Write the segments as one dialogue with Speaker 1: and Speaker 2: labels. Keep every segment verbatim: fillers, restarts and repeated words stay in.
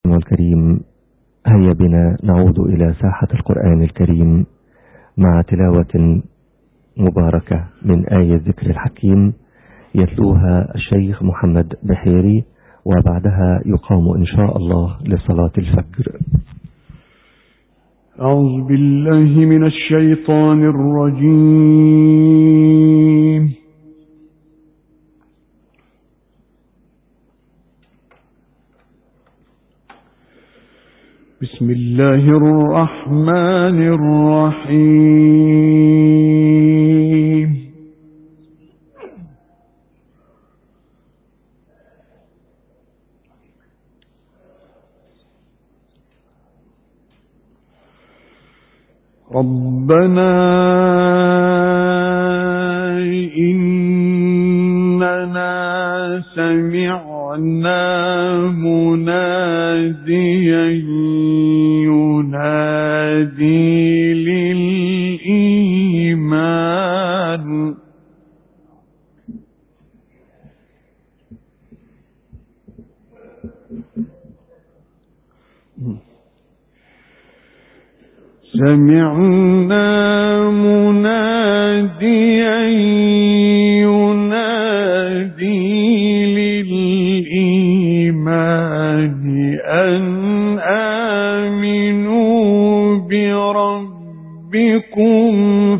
Speaker 1: الكريم، هيا بنا نعود إلى ساحة القرآن الكريم مع تلاوة مباركة من آية ذكر الحكيم يتلوها الشيخ محمد بحيري، وبعدها يقام إن شاء الله لصلاة الفجر.
Speaker 2: أعوذ بالله من الشيطان الرجيم. بسم الله الرحمن الرحيم. ربنا إننا سمعنا مناديا ينادي للإيمان سمعنا مناديا ينادي للإيمان أن آمنوا بربكم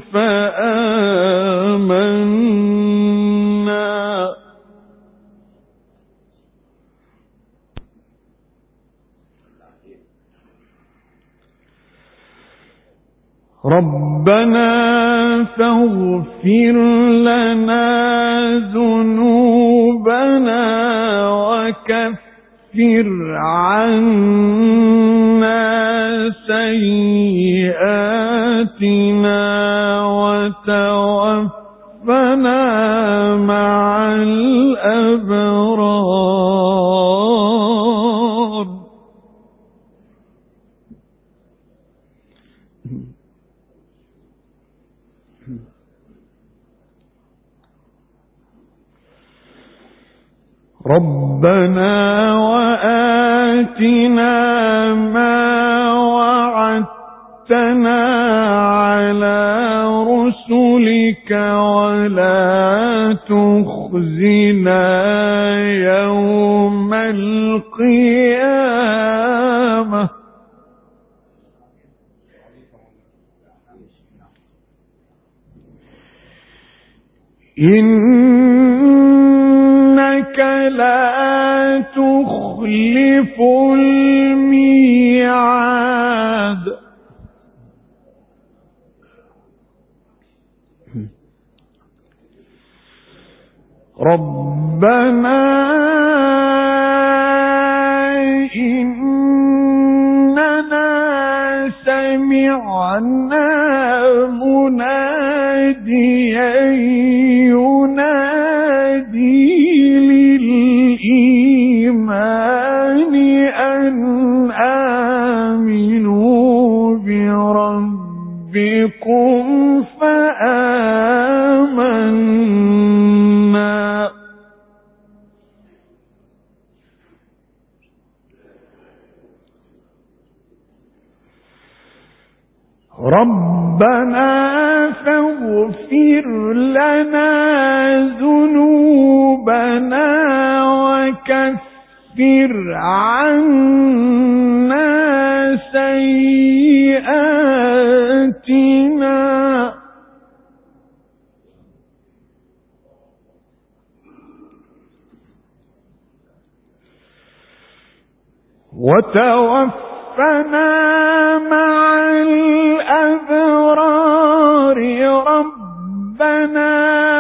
Speaker 2: فآمنا ربنا فاغفر لنا ذنوبنا وكفر عنا سيئاتنا وتوفنا مع الأبرار. ربنا وآتنا ما وعدتنا على رسلك ولا تخزنا يوم القيامة إنك لا تخلف الميعاد. ربنا إننا سمعنا مناديا ينادي للإيمان أن آمنوا بربكم فآمنا ربنا فاغفر لنا ذنوبنا وكفر عنا سيئاتنا وتوفنا مع الأبرار. ربنا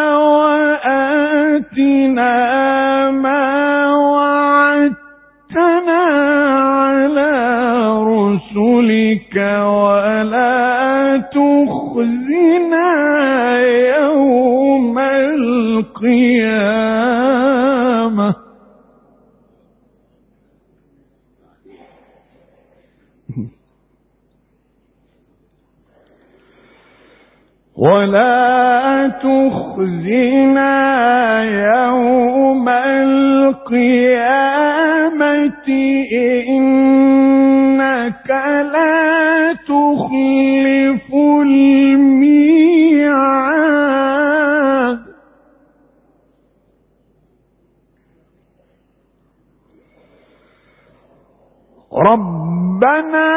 Speaker 2: وآتنا ما وعدتنا على رسلك ولا تخزنا يوم القيامة ولا تخزنا يوم القيامة إن تخلف الميعاد ربنا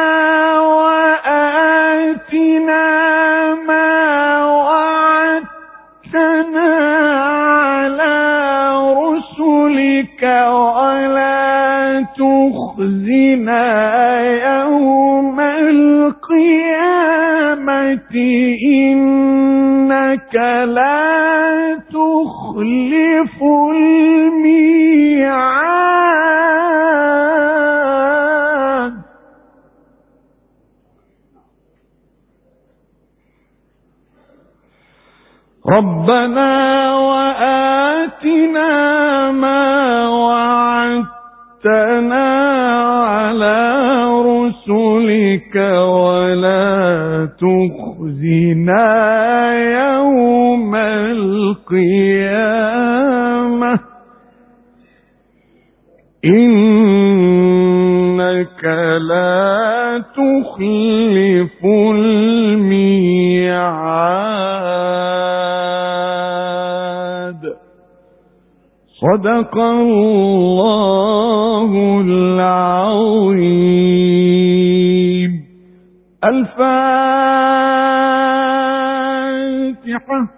Speaker 2: وآتنا ما وعدتنا على رسلك ولا تخزنا يوم القيامة إنك لا تخلف الميعاد ربنا وآتنا ما وعدتنا على رسلك ولا تخزنا يوم القيامة إنك لا تخلف الميعاد صدق الله العظيم. الفاتحة.